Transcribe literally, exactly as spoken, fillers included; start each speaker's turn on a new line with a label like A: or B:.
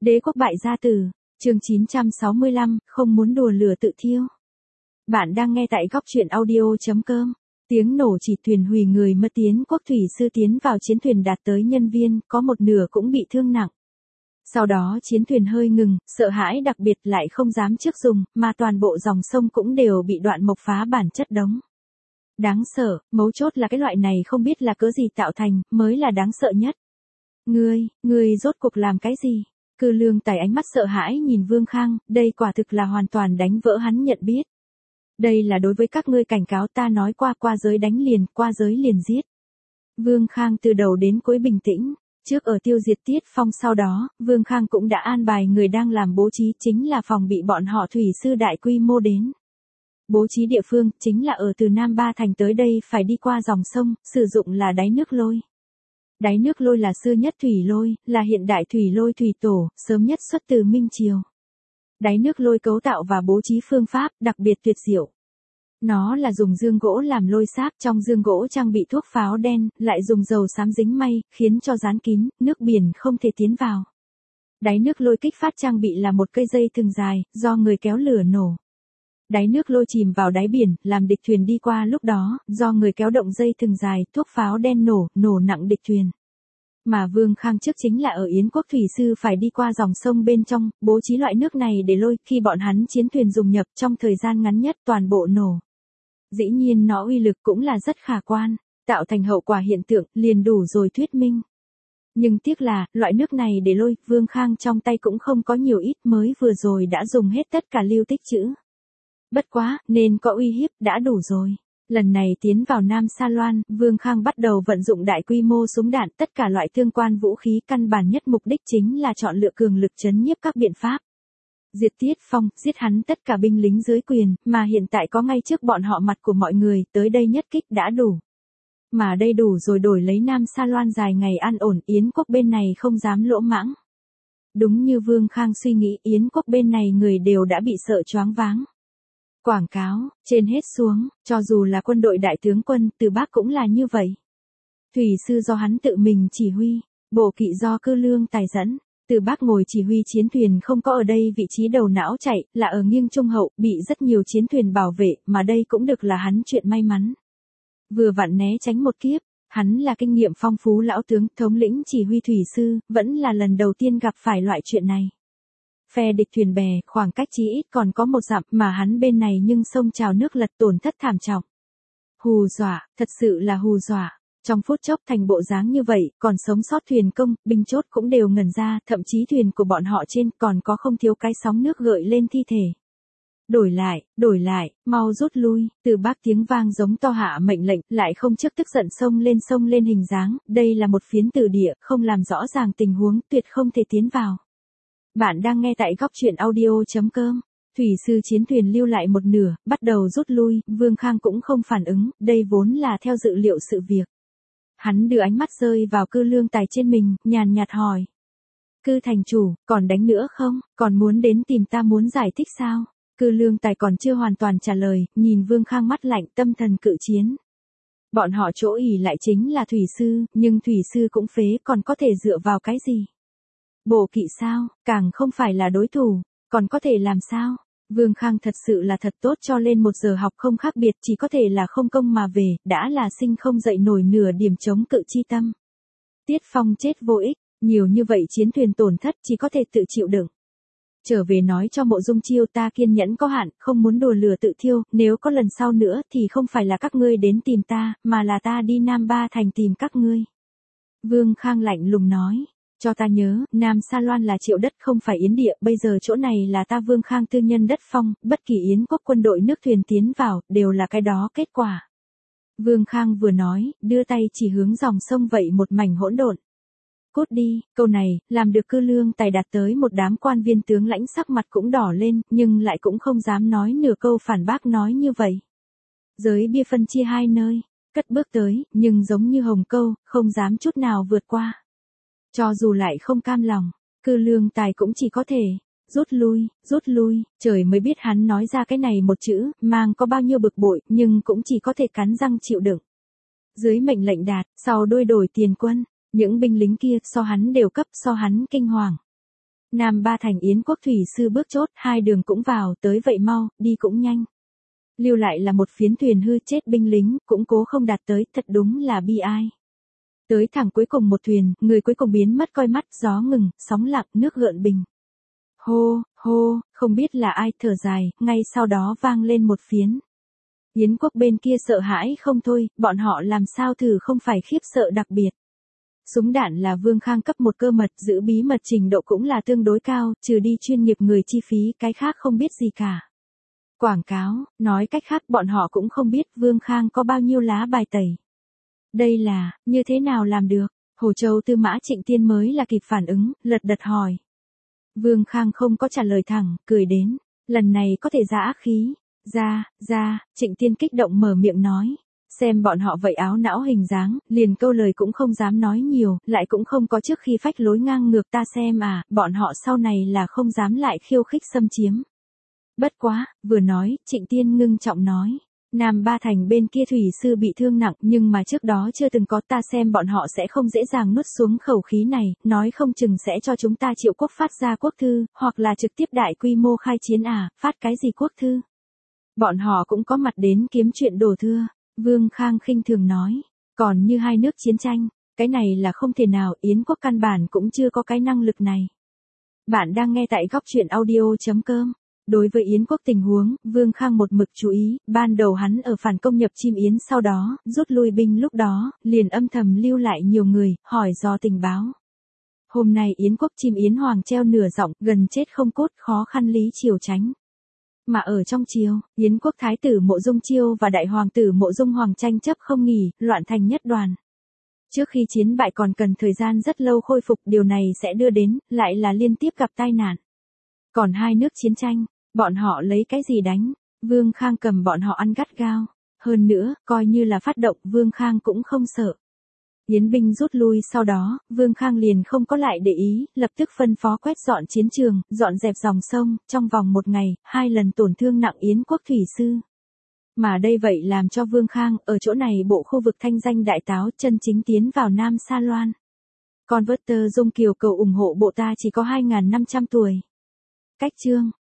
A: Đế quốc bại gia tử, chương chín trăm sáu mươi lăm, không muốn đùa lửa tự thiêu. Bạn đang nghe tại góc truyện audio.com. Tiếng nổ chỉ thuyền hủy người mất tiến quốc thủy sư tiến vào chiến thuyền đạt tới nhân viên, có một nửa cũng bị thương nặng. Sau đó chiến thuyền hơi ngừng, sợ hãi đặc biệt lại không dám trước dùng, mà toàn bộ dòng sông cũng đều bị đoạn mộc phá bản chất đống. Đáng sợ, mấu chốt là cái loại này không biết là cớ gì tạo thành, mới là đáng sợ nhất. Ngươi, ngươi rốt cuộc làm cái gì? Cư Lương Tài ánh mắt sợ hãi nhìn Vương Khang, đây quả thực là hoàn toàn đánh vỡ hắn nhận biết. Đây là đối với các ngươi cảnh cáo ta nói qua qua giới đánh liền, qua giới liền giết. Vương Khang từ đầu đến cuối bình tĩnh, trước ở tiêu diệt Tiết Phong sau đó, Vương Khang cũng đã an bài người đang làm bố trí chính là phòng bị bọn họ thủy sư đại quy mô đến. Bố trí địa phương chính là ở từ Nam Ba Thành tới đây phải đi qua dòng sông, sử dụng là đáy nước lôi. Đáy nước lôi là xưa nhất thủy lôi, là hiện đại thủy lôi thủy tổ, sớm nhất xuất từ Minh Triều. Đáy nước lôi cấu tạo và bố trí phương pháp đặc biệt tuyệt diệu. Nó là dùng dương gỗ làm lôi sáp, trong dương gỗ trang bị thuốc pháo đen, lại dùng dầu xám dính may, khiến cho dán kín, nước biển không thể tiến vào. Đáy nước lôi kích phát trang bị là một cây dây thừng dài, do người kéo lửa nổ. Đáy nước lôi chìm vào đáy biển, làm địch thuyền đi qua lúc đó, do người kéo động dây thừng dài, thuốc pháo đen nổ, nổ nặng địch thuyền. Mà Vương Khang trước chính là ở Yến quốc thủy sư phải đi qua dòng sông bên trong, bố trí loại nước này để lôi, khi bọn hắn chiến thuyền dùng nhập trong thời gian ngắn nhất toàn bộ nổ. Dĩ nhiên nó uy lực cũng là rất khả quan, tạo thành hậu quả hiện tượng, liền đủ rồi thuyết minh. Nhưng tiếc là, loại nước này để lôi, Vương Khang trong tay cũng không có nhiều ít, mới vừa rồi đã dùng hết tất cả lưu tích trữ. Bất quá, nên có uy hiếp, đã đủ rồi. Lần này tiến vào Nam Sa Loan, Vương Khang bắt đầu vận dụng đại quy mô súng đạn, tất cả loại tương quan vũ khí, căn bản nhất mục đích chính là chọn lựa cường lực trấn nhiếp các biện pháp. Diệt Tiết Phong, giết hắn tất cả binh lính dưới quyền, mà hiện tại có ngay trước bọn họ mặt của mọi người, tới đây nhất kích đã đủ. Mà đây đủ rồi đổi lấy Nam Sa Loan dài ngày an ổn, Yến quốc bên này không dám lỗ mãng. Đúng như Vương Khang suy nghĩ, Yến quốc bên này người đều đã bị sợ choáng váng. Quảng cáo, trên hết xuống, cho dù là quân đội đại tướng quân, Từ Bắc cũng là như vậy. Thủy sư do hắn tự mình chỉ huy, bộ kỵ do Cư Lương Tài dẫn, Từ Bắc ngồi chỉ huy chiến thuyền không có ở đây vị trí đầu não chạy, là ở nghiêng trung hậu, bị rất nhiều chiến thuyền bảo vệ, mà đây cũng được là hắn chuyện may mắn. Vừa vặn né tránh một kiếp, hắn là kinh nghiệm phong phú lão tướng, thống lĩnh chỉ huy thủy sư, vẫn là lần đầu tiên gặp phải loại chuyện này. Phe địch thuyền bè, khoảng cách chí ít còn có một dặm, mà hắn bên này nhưng sông trào nước lật, tổn thất thảm trọng. Hù dọa, thật sự là hù dọa. Trong phút chốc thành bộ dáng như vậy, còn sống sót thuyền công, binh chốt cũng đều ngẩn ra, thậm chí thuyền của bọn họ trên còn có không thiếu cái sóng nước gợi lên thi thể. Đổi lại, đổi lại, mau rút lui, Từ Bắc tiếng vang giống to hạ mệnh lệnh, lại không trước tức giận xông lên xông lên hình dáng, đây là một phiến tử địa, không làm rõ ràng tình huống, tuyệt không thể tiến vào. Bạn đang nghe tại góc truyện audio.com. Thủy sư chiến thuyền lưu lại một nửa, bắt đầu rút lui, Vương Khang cũng không phản ứng, đây vốn là theo dự liệu sự việc. Hắn đưa ánh mắt rơi vào Cư Lương Tài trên mình, nhàn nhạt hỏi. Cư thành chủ, còn đánh nữa không, còn muốn đến tìm ta muốn giải thích sao? Cư Lương Tài còn chưa hoàn toàn trả lời, nhìn Vương Khang mắt lạnh, tâm thần cự chiến. Bọn họ chỗ ỉ lại chính là thủy sư, nhưng thủy sư cũng phế, còn có thể dựa vào cái gì? Bộ kỵ sao, càng không phải là đối thủ, còn có thể làm sao? Vương Khang thật sự là thật tốt cho lên một giờ học không khác biệt, chỉ có thể là không công mà về, đã là sinh không dậy nổi nửa điểm chống cự chi tâm. Tiết Phong chết vô ích, nhiều như vậy chiến thuyền tổn thất chỉ có thể tự chịu đựng. Trở về nói cho Mộ Dung Chiêu ta kiên nhẫn có hạn, không muốn đùa lửa tự thiêu, nếu có lần sau nữa thì không phải là các ngươi đến tìm ta, mà là ta đi Nam Ba Thành tìm các ngươi. Vương Khang lạnh lùng nói. Cho ta nhớ, Nam Sa Loan là triệu đất không phải yến địa, bây giờ chỗ này là ta Vương Khang tư nhân đất phong, bất kỳ yến quốc quân đội nước thuyền tiến vào, đều là cái đó kết quả. Vương Khang vừa nói, đưa tay chỉ hướng dòng sông vậy một mảnh hỗn độn. Cút đi, câu này, làm được Cư Lương Tài đạt tới một đám quan viên tướng lãnh sắc mặt cũng đỏ lên, nhưng lại cũng không dám nói nửa câu phản bác nói như vậy. Giới bia phân chia hai nơi, cất bước tới, nhưng giống như hồng câu, không dám chút nào vượt qua. Cho dù lại không cam lòng, Cư Lương Tài cũng chỉ có thể, rút lui, rút lui, trời mới biết hắn nói ra cái này một chữ, mang có bao nhiêu bực bội, nhưng cũng chỉ có thể cắn răng chịu đựng. Dưới mệnh lệnh đạt, sau đôi đổi tiền quân, những binh lính kia so hắn đều cấp, so hắn kinh hoàng. Nam Ba Thành Yến Quốc thủy sư bước chốt, hai đường cũng vào, tới vậy mau, đi cũng nhanh. Lưu lại là một phiến thuyền hư, chết binh lính, cũng cố không đạt tới, thật đúng là bi ai. Tới thẳng cuối cùng một thuyền, người cuối cùng biến mất coi mắt, gió ngừng, sóng lặng, nước gợn bình. Hô, hô, không biết là ai thở dài, ngay sau đó vang lên một phiến. Yến Quốc bên kia sợ hãi không thôi, bọn họ làm sao thử không phải khiếp sợ đặc biệt. Súng đạn là Vương Khang cấp một cơ mật, giữ bí mật trình độ cũng là tương đối cao, trừ đi chuyên nghiệp người chi phí, cái khác không biết gì cả. Quảng cáo, nói cách khác bọn họ cũng không biết Vương Khang có bao nhiêu lá bài tẩy. Đây là, như thế nào làm được? Hồ Châu Tư Mã Trịnh Tiên mới là kịp phản ứng, lật đật hỏi. Vương Khang không có trả lời thẳng, cười đến, lần này có thể giã khí. Ra, ra, Trịnh Tiên kích động mở miệng nói. Xem bọn họ vậy áo não hình dáng, liền câu lời cũng không dám nói nhiều, lại cũng không có trước khi phách lối ngang ngược ta xem à, bọn họ sau này là không dám lại khiêu khích xâm chiếm. Bất quá, vừa nói, Trịnh Tiên ngưng trọng nói. Nam Ba Thành bên kia thủy sư bị thương nặng nhưng mà trước đó chưa từng có, ta xem bọn họ sẽ không dễ dàng nuốt xuống khẩu khí này, nói không chừng sẽ cho chúng ta Triệu Quốc phát ra quốc thư, hoặc là trực tiếp đại quy mô khai chiến à, phát cái gì quốc thư. Bọn họ cũng có mặt đến kiếm chuyện đổ thưa, Vương Khang khinh thường nói, còn như hai nước chiến tranh, cái này là không thể nào, Yến Quốc căn bản cũng chưa có cái năng lực này. Bạn đang nghe tại góc truyện audio.com. Đối với Yến Quốc tình huống, Vương Khang một mực chú ý, ban đầu hắn ở phản công nhập Chim Yến sau đó, rút lui binh lúc đó, liền âm thầm lưu lại nhiều người, hỏi do tình báo. Hôm nay Yến Quốc Chim Yến Hoàng treo nửa giọng, gần chết không cốt, khó khăn lý triều tránh. Mà ở trong triều, Yến Quốc Thái tử Mộ Dung Chiêu và Đại Hoàng tử Mộ Dung Hoàng tranh chấp không nghỉ, loạn thành nhất đoàn. Trước khi chiến bại còn cần thời gian rất lâu khôi phục, điều này sẽ đưa đến, lại là liên tiếp gặp tai nạn. Còn hai nước chiến tranh, bọn họ lấy cái gì đánh? Vương Khang cầm bọn họ ăn gắt gao. Hơn nữa, coi như là phát động, Vương Khang cũng không sợ. Yến binh rút lui sau đó, Vương Khang liền không có lại để ý, lập tức phân phó quét dọn chiến trường, dọn dẹp dòng sông, trong vòng một ngày, hai lần tổn thương nặng Yến Quốc thủy sư. Mà đây vậy làm cho Vương Khang, ở chỗ này bộ khu vực thanh danh đại táo, chân chính tiến vào Nam Sa Loan. Converter Dung Kiều cầu ủng hộ bộ ta chỉ có hai nghìn năm trăm tuổi. Cách chương